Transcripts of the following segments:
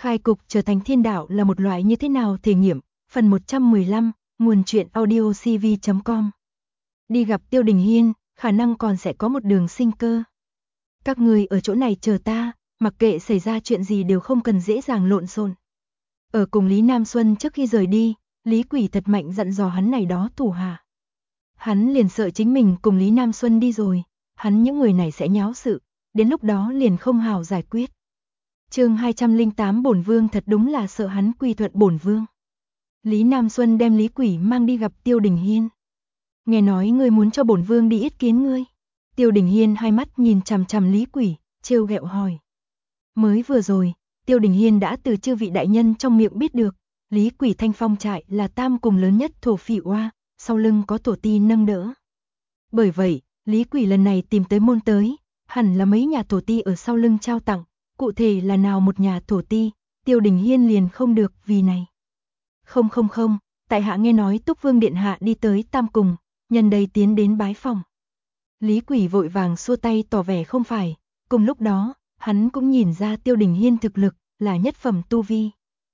Khai cục trở thành thiên đạo là một loại như thế nào thể nghiệm, phần 115, nguồn truyện audio cv.com. Đi gặp Tiêu Đình Hiên, khả năng còn sẽ có một đường sinh cơ. Các người ở chỗ này chờ ta, mặc kệ xảy ra chuyện gì đều không cần dễ dàng lộn xộn. Ở cùng Lý Nam Xuân trước khi rời đi, Lý Quỷ thật mạnh dặn dò hắn này đó thủ hạ. Hắn liền sợ chính mình cùng Lý Nam Xuân đi rồi, hắn những người này sẽ nháo sự, đến lúc đó liền không hào giải quyết. Chương 208 Bổn Vương thật đúng là sợ hắn quy thuận Bổn Vương. Lý Nam Xuân đem Lý Quỷ mang đi gặp Tiêu Đình Hiên. Nghe nói ngươi muốn cho Bổn Vương đi yết kiến ngươi. Tiêu Đình Hiên hai mắt nhìn chằm chằm Lý Quỷ, trêu ghẹo hỏi. Mới vừa rồi, Tiêu Đình Hiên đã từ chư vị đại nhân trong miệng biết được, Lý Quỷ Thanh Phong trại là tam cùng lớn nhất thổ phỉ oa, sau lưng có tổ ti nâng đỡ. Bởi vậy, Lý Quỷ lần này tìm tới môn tới, hẳn là mấy nhà tổ ti ở sau lưng trao tặng, cụ thể là nào một nhà tổ ti, Tiêu Đình Hiên liền không được vì này. Không, tại hạ nghe nói Túc Vương Điện Hạ đi tới tam cùng, nhân đây tiến đến bái phòng. Lý Quỷ vội vàng xua tay tỏ vẻ không phải, cùng lúc đó, hắn cũng nhìn ra Tiêu Đình Hiên thực lực, là nhất phẩm tu vi.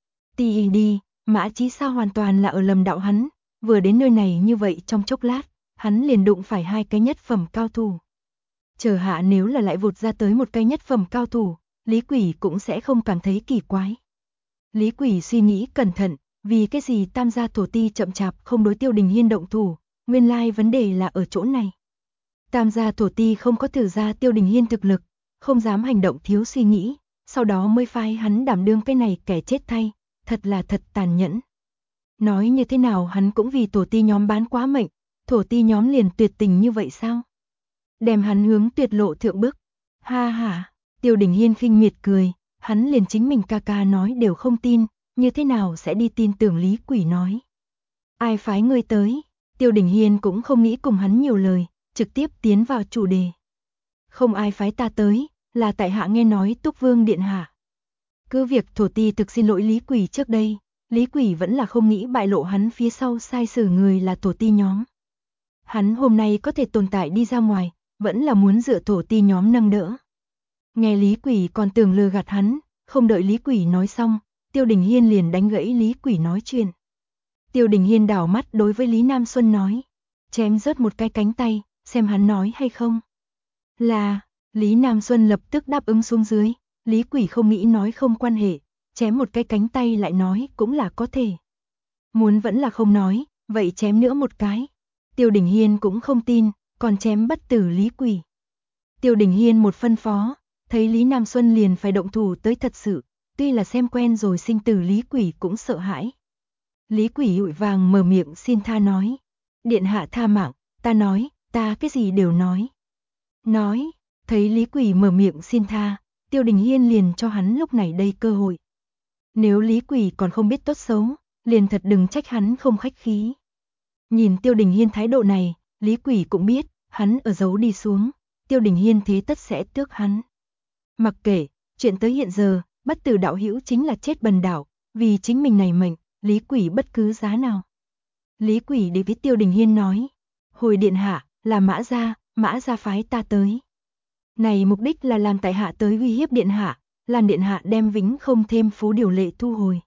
Đi, Mã Chí sao hoàn toàn là ở lầm đạo hắn, vừa đến nơi này như vậy trong chốc lát, hắn liền đụng phải hai cái nhất phẩm cao thủ. Chờ hạ nếu là lại vụt ra tới một cái nhất phẩm cao thủ, Lý Quỷ cũng sẽ không cảm thấy kỳ quái. Lý Quỷ suy nghĩ cẩn thận, vì cái gì tam gia tổ ti chậm chạp không đối Tiêu Đình Hiên động thủ, nguyên lai vấn đề là ở chỗ này. Tam gia tổ ti không có thử ra Tiêu Đình Hiên thực lực, không dám hành động thiếu suy nghĩ, sau đó mới phái hắn đảm đương cái này kẻ chết thay, thật là thật tàn nhẫn. Nói như thế nào hắn cũng vì tổ ti nhóm bán quá mệnh, tổ ti nhóm liền tuyệt tình như vậy sao? Đem hắn hướng tuyệt lộ thượng bức. Ha ha, Tiêu Đình Hiên khinh miệt cười, hắn liền chính mình ca ca nói đều không tin, như thế nào sẽ đi tin tưởng Lý Quỷ nói. Ai phái ngươi tới? Tiêu Đình Hiên cũng không nghĩ cùng hắn nhiều lời, trực tiếp tiến vào chủ đề. Không ai phái ta tới, là tại hạ nghe nói Túc Vương Điện Hạ. Cứ việc thổ ti thực xin lỗi Lý Quỷ trước đây, Lý Quỷ vẫn là không nghĩ bại lộ hắn phía sau sai sử người là tổ ti nhóm. Hắn hôm nay có thể tồn tại đi ra ngoài, vẫn là muốn dựa tổ ti nhóm nâng đỡ. Nghe Lý Quỷ còn tưởng lừa gạt hắn, không đợi Lý Quỷ nói xong, Tiêu Đình Hiên liền đánh gãy Lý Quỷ nói chuyện. Tiêu Đình Hiên đảo mắt đối với Lý Nam Xuân nói, chém rớt một cái cánh tay, xem hắn nói hay không. Là, Lý Nam Xuân lập tức đáp ứng xuống dưới, Lý Quỷ không nghĩ nói không quan hệ, chém một cái cánh tay lại nói cũng là có thể. Muốn vẫn là không nói, vậy chém nữa một cái. Tiêu Đình Hiên cũng không tin, còn chém bất tử Lý Quỷ. Tiêu Đình Hiên một phân phó, thấy Lý Nam Xuân liền phải động thủ tới thật sự, tuy là xem quen rồi sinh tử Lý Quỷ cũng sợ hãi. Lý Quỷ vội vàng mở miệng xin tha nói, Điện Hạ tha mạng, ta nói, ta cái gì đều nói. Nói, thấy Lý Quỷ mở miệng xin tha, Tiêu Đình Hiên liền cho hắn lúc này đây cơ hội. Nếu Lý Quỷ còn không biết tốt xấu, liền thật đừng trách hắn không khách khí. Nhìn Tiêu Đình Hiên thái độ này, Lý Quỷ cũng biết, hắn ở giấu đi xuống, Tiêu Đình Hiên thế tất sẽ tước hắn. Mặc kệ, chuyện tới hiện giờ, bất tử đạo hữu chính là chết bần đạo, vì chính mình này mệnh, Lý Quỷ bất cứ giá nào. Lý Quỷ đối với Tiêu Đình Hiên nói, hồi Điện Hạ, là Mã gia phái ta tới. Này mục đích là làm tại hạ tới uy hiếp Điện Hạ, làm Điện Hạ đem vĩnh không thêm phú điều lệ thu hồi.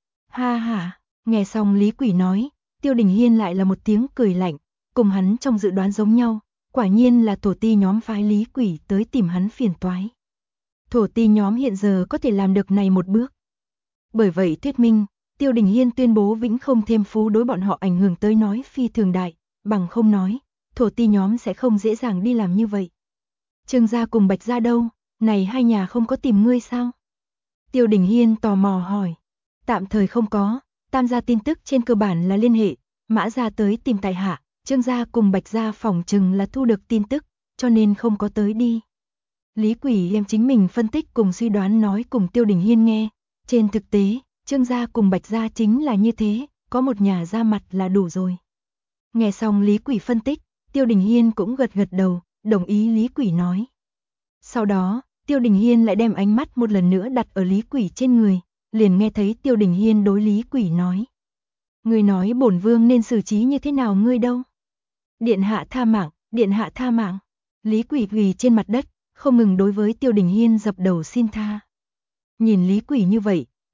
Ha ha, nghe xong Lý Quỷ nói, Tiêu Đình Hiên lại là một tiếng cười lạnh, cùng hắn trong dự đoán giống nhau, quả nhiên là tổ ti nhóm phái Lý Quỷ tới tìm hắn phiền toái. Thổ ti nhóm hiện giờ có thể làm được này một bước. Bởi vậy thuyết minh, Tiêu Đình Hiên tuyên bố vĩnh không thêm phú đối bọn họ ảnh hưởng tới nói phi thường đại, bằng không nói, thổ ti nhóm sẽ không dễ dàng đi làm như vậy. Trương gia cùng Bạch gia đâu, này hai nhà không có tìm ngươi sao? Tiêu Đình Hiên tò mò hỏi. Tạm thời không có, tam gia tin tức trên cơ bản là liên hệ, Mã gia tới tìm tại hạ, Trương gia cùng Bạch gia phỏng chừng là thu được tin tức, cho nên không có tới đi. Lý Quỷ đem chính mình phân tích cùng suy đoán nói cùng Tiêu Đình Hiên nghe, trên thực tế, Trương gia cùng Bạch gia chính là như thế, có một nhà ra mặt là đủ rồi. Nghe xong Lý Quỷ phân tích, Tiêu Đình Hiên cũng gật gật đầu, đồng ý Lý Quỷ nói. Sau đó, Tiêu Đình Hiên lại đem ánh mắt một lần nữa đặt ở Lý Quỷ trên người, liền nghe thấy Tiêu Đình Hiên đối Lý Quỷ nói. Ngươi nói bổn vương nên xử trí như thế nào ngươi đâu? Điện hạ tha mạng, Điện hạ tha mạng. Lý Quỷ quỳ trên mặt đất, không ngừng đối với Tiêu Đình Hiên dập đầu xin tha. Nhìn Lý Quỷ như vậy,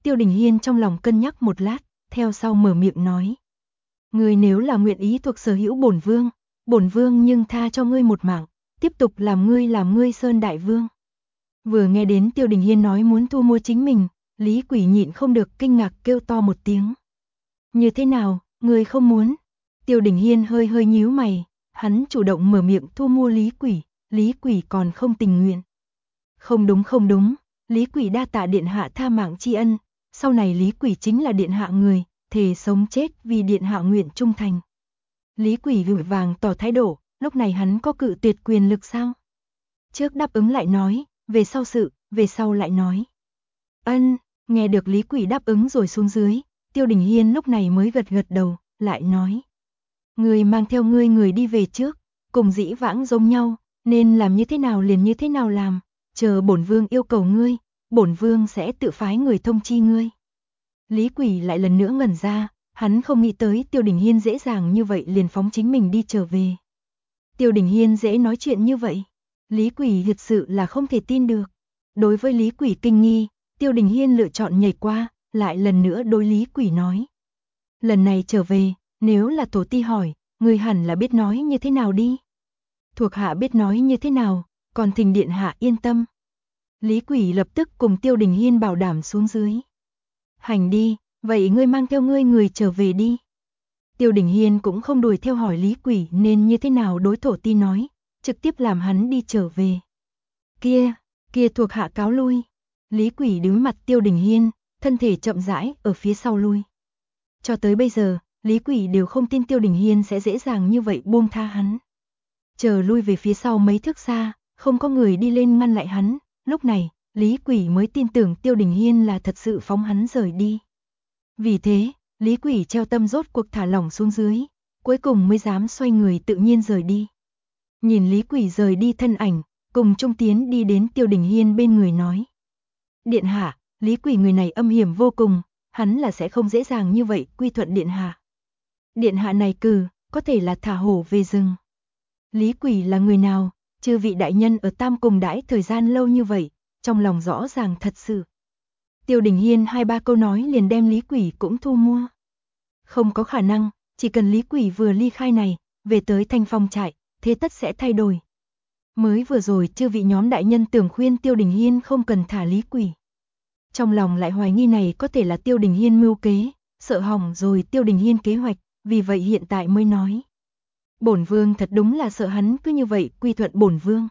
Tiêu Đình Hiên trong lòng cân nhắc một lát, theo sau mở miệng nói. Ngươi nếu là nguyện ý thuộc sở hữu bổn vương nhưng tha cho ngươi một mạng, tiếp tục làm ngươi Sơn Đại Vương. Vừa nghe đến Tiêu Đình Hiên nói muốn thu mua chính mình, Lý Quỷ nhịn không được kinh ngạc kêu to một tiếng. Như thế nào, ngươi không muốn? Tiêu Đình Hiên hơi hơi nhíu mày, hắn chủ động mở miệng thu mua Lý Quỷ còn không tình nguyện. Không đúng, Lý Quỷ đa tạ điện hạ tha mạng tri ân, sau này Lý Quỷ chính là điện hạ người, thề sống chết vì điện hạ nguyện trung thành. Lý Quỷ vội vàng tỏ thái độ, lúc này hắn có cự tuyệt quyền lực sao? Trước đáp ứng lại nói, về sau lại nói. Ân, nghe được Lý Quỷ đáp ứng rồi xuống dưới, Tiêu Đình Hiên lúc này mới gật gật đầu, lại nói. Người mang theo ngươi người đi về trước, cùng dĩ vãng giống nhau, nên làm như thế nào liền như thế nào làm, chờ bổn vương yêu cầu ngươi, bổn vương sẽ tự phái người thông chi ngươi. Lý Quỷ lại lần nữa ngẩn ra, hắn không nghĩ tới Tiêu Đình Hiên dễ dàng như vậy liền phóng chính mình đi trở về. Tiêu Đình Hiên dễ nói chuyện như vậy, Lý Quỷ thật sự là không thể tin được. Đối với Lý Quỷ kinh nghi, Tiêu Đình Hiên lựa chọn nhảy qua, lại lần nữa đối Lý Quỷ nói. Lần này trở về, nếu là tổ ti hỏi, người hẳn là biết nói như thế nào đi. Thuộc hạ biết nói như thế nào, còn thỉnh điện hạ yên tâm. Lý Quỷ lập tức cùng Tiêu Đình Hiên bảo đảm xuống dưới. Hành đi, vậy ngươi mang theo ngươi người trở về đi. Tiêu Đình Hiên cũng không đuổi theo hỏi Lý Quỷ nên như thế nào đối thổ ti nói, trực tiếp làm hắn đi trở về. Kia thuộc hạ cáo lui. Lý Quỷ đứng mặt Tiêu Đình Hiên, thân thể chậm rãi ở phía sau lui. Cho tới bây giờ, Lý Quỷ đều không tin Tiêu Đình Hiên sẽ dễ dàng như vậy buông tha hắn. Chờ lui về phía sau mấy thước xa, không có người đi lên ngăn lại hắn, lúc này, Lý Quỷ mới tin tưởng Tiêu Đình Hiên là thật sự phóng hắn rời đi. Vì thế, Lý Quỷ treo tâm rốt cuộc thả lỏng xuống dưới, cuối cùng mới dám xoay người tự nhiên rời đi. Nhìn Lý Quỷ rời đi thân ảnh, cùng Trung Tiến đi đến Tiêu Đình Hiên bên người nói. Điện hạ, Lý Quỷ người này âm hiểm vô cùng, hắn là sẽ không dễ dàng như vậy quy thuận điện hạ. Điện hạ này có thể là thả hổ về rừng. Lý Quỷ là người nào, chư vị đại nhân ở Tam Cùng đãi thời gian lâu như vậy, trong lòng rõ ràng thật sự. Tiêu Đình Hiên 2-3 câu nói liền đem Lý Quỷ cũng thu mua. Không có khả năng, chỉ cần Lý Quỷ vừa ly khai này, về tới Thanh Phong trại, thế tất sẽ thay đổi. Mới vừa rồi chư vị nhóm đại nhân tưởng khuyên Tiêu Đình Hiên không cần thả Lý Quỷ. Trong lòng lại hoài nghi này có thể là Tiêu Đình Hiên mưu kế, sợ hỏng rồi Tiêu Đình Hiên kế hoạch, vì vậy hiện tại mới nói. Bổn vương thật đúng là sợ hắn cứ như vậy quy thuận bổn vương.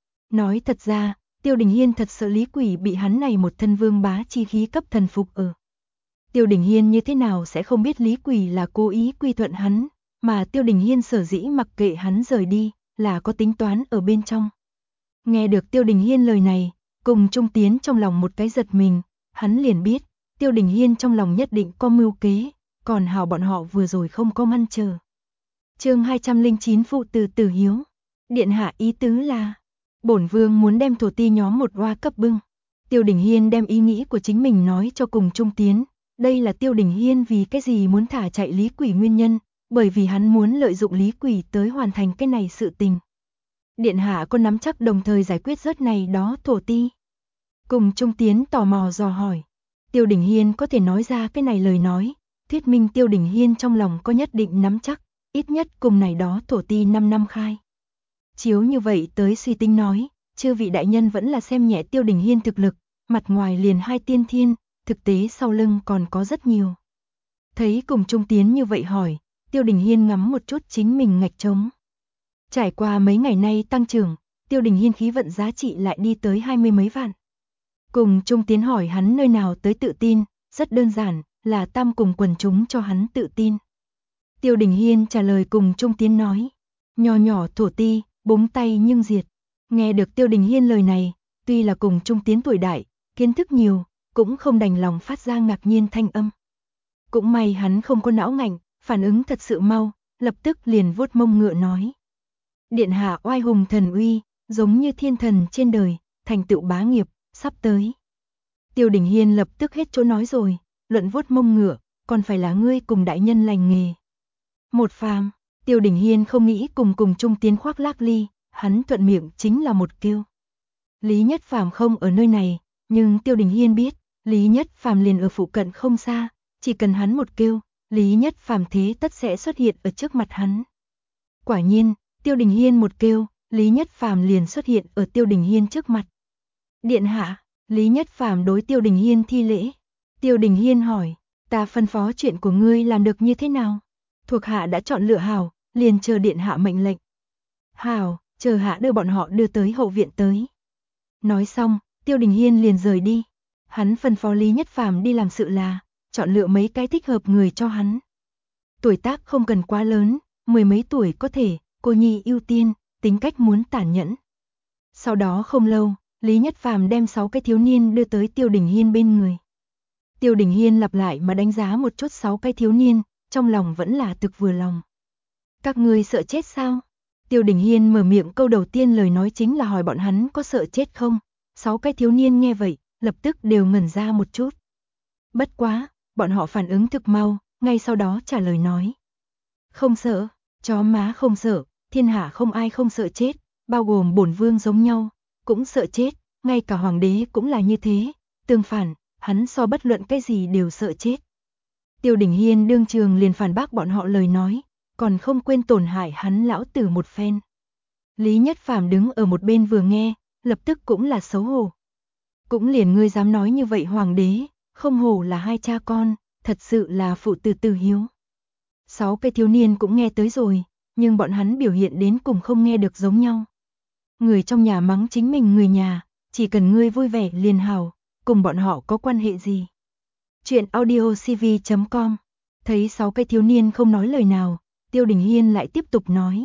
Nói thật ra, Tiêu Đình Hiên thật sợ Lý Quỷ bị hắn này một thân vương bá chi khí cấp thần phục ở. Tiêu Đình Hiên như thế nào sẽ không biết Lý Quỷ là cố ý quy thuận hắn, mà Tiêu Đình Hiên sở dĩ mặc kệ hắn rời đi, là có tính toán ở bên trong. Nghe được Tiêu Đình Hiên lời này, cùng Trung Tiến trong lòng một cái giật mình, hắn liền biết, Tiêu Đình Hiên trong lòng nhất định có mưu kế, còn hảo bọn họ vừa rồi không có ngăn chờ. Chương 209 phụ tử tử hiếu. Điện hạ ý tứ là, bổn vương muốn đem thổ ti nhóm một oa cấp bưng. Tiêu Đình Hiên đem ý nghĩ của chính mình nói cho cùng Trung Tiến, đây là Tiêu Đình Hiên vì cái gì muốn thả chạy Lý Quỷ nguyên nhân, bởi vì hắn muốn lợi dụng Lý Quỷ tới hoàn thành cái này sự tình. Điện hạ có nắm chắc đồng thời giải quyết rớt này đó thổ ti. Cùng Trung Tiến tò mò dò hỏi. Tiêu Đình Hiên có thể nói ra cái này lời nói, thuyết minh Tiêu Đình Hiên trong lòng có nhất định nắm chắc, ít nhất cùng này đó thổ ti 5 năm khai. Chiếu như vậy tới suy tính nói, chư vị đại nhân vẫn là xem nhẹ Tiêu Đình Hiên thực lực, mặt ngoài liền 2 tiên thiên, thực tế sau lưng còn có rất nhiều. Thấy cùng Trung Tiến như vậy hỏi, Tiêu Đình Hiên ngắm một chút chính mình ngạch trống. Trải qua mấy ngày nay tăng trưởng, Tiêu Đình Hiên khí vận giá trị lại đi tới 20 mấy vạn. Cùng Trung Tiến hỏi hắn nơi nào tới tự tin, rất đơn giản, là Tam Cùng quần chúng cho hắn tự tin. Tiêu Đình Hiên trả lời cùng Trung Tiến nói, nho nhỏ thổ ti, búng tay nhưng diệt. Nghe được Tiêu Đình Hiên lời này, tuy là cùng Trung Tiến tuổi đại, kiến thức nhiều, cũng không đành lòng phát ra ngạc nhiên thanh âm. Cũng may hắn không có não ngạnh, phản ứng thật sự mau, lập tức liền vuốt mông ngựa nói. Điện hạ oai hùng thần uy, giống như thiên thần trên đời, thành tựu bá nghiệp, sắp tới. Tiêu Đình Hiên lập tức hết chỗ nói rồi, luận vuốt mông ngựa, còn phải là ngươi cùng đại nhân lành nghề. Một phàm, Tiêu Đình Hiên không nghĩ cùng Trung Tiến khoác lác ly, hắn thuận miệng chính là một kêu. Lý Nhất Phàm không ở nơi này, nhưng Tiêu Đình Hiên biết, Lý Nhất Phàm liền ở phụ cận không xa, chỉ cần hắn một kêu, Lý Nhất Phàm thế tất sẽ xuất hiện ở trước mặt hắn. Quả nhiên, Tiêu Đình Hiên một kêu, Lý Nhất Phàm liền xuất hiện ở Tiêu Đình Hiên trước mặt. Điện hạ, Lý Nhất Phàm đối Tiêu Đình Hiên thi lễ. Tiêu Đình Hiên hỏi, ta phân phó chuyện của ngươi làm được như thế nào? Thuộc hạ đã chọn lựa hảo, liền chờ điện hạ mệnh lệnh. Hảo, chờ hạ đưa bọn họ đưa tới hậu viện tới. Nói xong, Tiêu Đình Hiên liền rời đi. Hắn phân phó Lý Nhất Phàm đi làm sự là chọn lựa mấy cái thích hợp người cho hắn. Tuổi tác không cần quá lớn, 10 mấy tuổi có thể, cô nhi ưu tiên, tính cách muốn tàn nhẫn. Sau đó không lâu, Lý Nhất Phàm đem 6 cái thiếu niên đưa tới Tiêu Đình Hiên bên người. Tiêu Đình Hiên lặp lại mà đánh giá một chút 6 cái thiếu niên, trong lòng vẫn là thực vừa lòng. Các ngươi sợ chết sao? Tiêu Đình Hiên mở miệng câu đầu tiên lời nói chính là hỏi bọn hắn có sợ chết không? 6 cái thiếu niên nghe vậy, lập tức đều ngẩn ra một chút. Bất quá, bọn họ phản ứng thực mau, ngay sau đó trả lời nói. Không sợ, chó má không sợ, thiên hạ không ai không sợ chết, bao gồm bổn vương giống nhau, cũng sợ chết, ngay cả hoàng đế cũng là như thế, tương phản, hắn so bất luận cái gì đều sợ chết. Tiêu Đình Hiên đương trường liền phản bác bọn họ lời nói, còn không quên tổn hại hắn lão tử một phen. Lý Nhất Phàm đứng ở một bên vừa nghe, lập tức cũng là xấu hổ. Cũng liền ngươi dám nói như vậy hoàng đế, không hổ là hai cha con, thật sự là phụ tử tử hiếu. 6 cái thiếu niên cũng nghe tới rồi, nhưng bọn hắn biểu hiện đến cùng không nghe được giống nhau. Người trong nhà mắng chính mình người nhà, chỉ cần ngươi vui vẻ liền hảo, cùng bọn họ có quan hệ gì. Chuyện audiocv.com. Thấy 6 cái thiếu niên không nói lời nào, Tiêu Đình Hiên lại tiếp tục nói.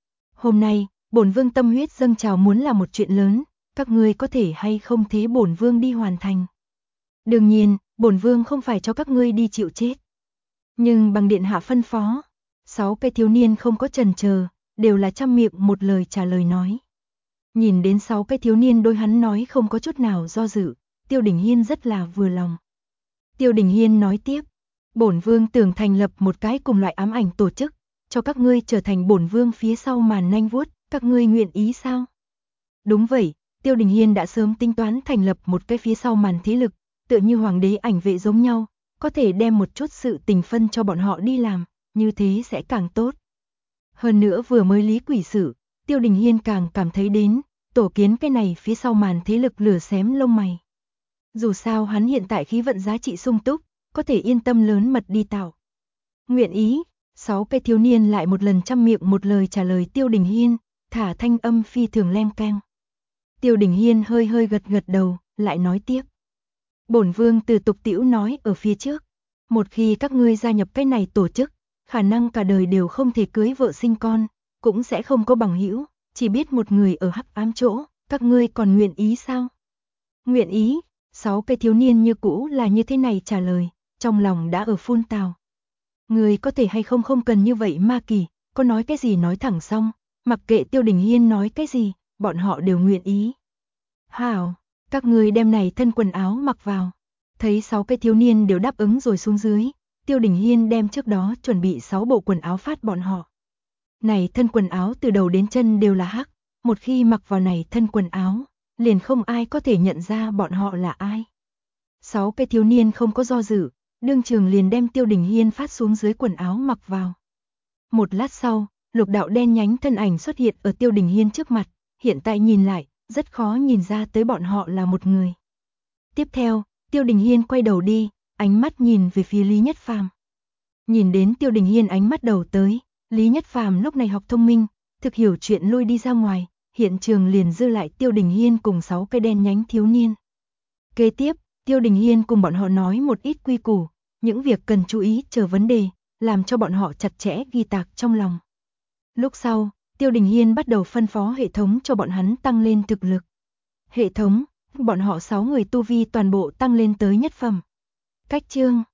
Hôm nay, bổn vương tâm huyết dâng trào muốn là một chuyện lớn, các ngươi có thể hay không thế bổn vương đi hoàn thành. Đương nhiên, bổn vương không phải cho các ngươi đi chịu chết. Nhưng bằng điện hạ phân phó, 6 cái thiếu niên không có chần chờ, đều là trăm miệng một lời trả lời nói. Nhìn đến 6 cái thiếu niên đối hắn nói không có chút nào do dự, Tiêu Đình Hiên rất là vừa lòng. Tiêu Đình Hiên nói tiếp, bổn vương tưởng thành lập một cái cùng loại ám ảnh tổ chức, cho các ngươi trở thành bổn vương phía sau màn nanh vuốt, các ngươi nguyện ý sao? Đúng vậy, Tiêu Đình Hiên đã sớm tính toán thành lập một cái phía sau màn thế lực, tựa như hoàng đế ảnh vệ giống nhau, có thể đem một chút sự tình phân cho bọn họ đi làm, như thế sẽ càng tốt. Hơn nữa vừa mới lý quỷ sự, Tiêu Đình Hiên càng cảm thấy đến, tổ kiến cái này phía sau màn thế lực lửa xém lông mày. Dù sao hắn hiện tại khí vận giá trị sung túc, có thể yên tâm lớn mật đi tạo. Nguyện ý, 6 cái thiếu niên lại một lần trăm miệng một lời trả lời Tiêu Đình Hiên, thả thanh âm phi thường leng keng. Tiêu Đình Hiên hơi hơi gật gật đầu, lại nói tiếp. Bổn vương từ tục tĩu nói ở phía trước, một khi các ngươi gia nhập cái này tổ chức, khả năng cả đời đều không thể cưới vợ sinh con, cũng sẽ không có bằng hữu, chỉ biết một người ở hắc ám chỗ, các ngươi còn nguyện ý sao? Nguyện ý, 6 cái thiếu niên như cũ là như thế này trả lời, trong lòng đã ở phun tào. Người có thể hay không không cần như vậy ma kỳ, có nói cái gì nói thẳng xong, mặc kệ Tiêu Đình Hiên nói cái gì, bọn họ đều nguyện ý. Hảo, các người đem này thân quần áo mặc vào. Thấy 6 cái thiếu niên đều đáp ứng rồi xuống dưới, Tiêu Đình Hiên đem trước đó chuẩn bị 6 bộ quần áo phát bọn họ. Này thân quần áo từ đầu đến chân đều là hắc, một khi mặc vào này thân quần áo, liền không ai có thể nhận ra bọn họ là ai. 6 cái thiếu niên không có do dự, đương trường liền đem Tiêu Đình Hiên phát xuống dưới quần áo mặc vào. Một lát sau, lục đạo đen nhánh thân ảnh xuất hiện ở Tiêu Đình Hiên trước mặt, hiện tại nhìn lại, rất khó nhìn ra tới bọn họ là một người. Tiếp theo, Tiêu Đình Hiên quay đầu đi, ánh mắt nhìn về phía Lý Nhất Phàm. Nhìn đến Tiêu Đình Hiên ánh mắt đầu tới, Lý Nhất Phàm lúc này học thông minh, thực hiểu chuyện lui đi ra ngoài, hiện trường liền dư lại Tiêu Đình Hiên cùng 6 cái đen nhánh thiếu niên. Kế tiếp, Tiêu Đình Hiên cùng bọn họ nói một ít quy củ, những việc cần chú ý chờ vấn đề, làm cho bọn họ chặt chẽ ghi tạc trong lòng. Lúc sau, Tiêu Đình Hiên bắt đầu phân phó hệ thống cho bọn hắn tăng lên thực lực. Hệ thống, bọn họ 6 người tu vi toàn bộ tăng lên tới nhất phẩm. Cách chương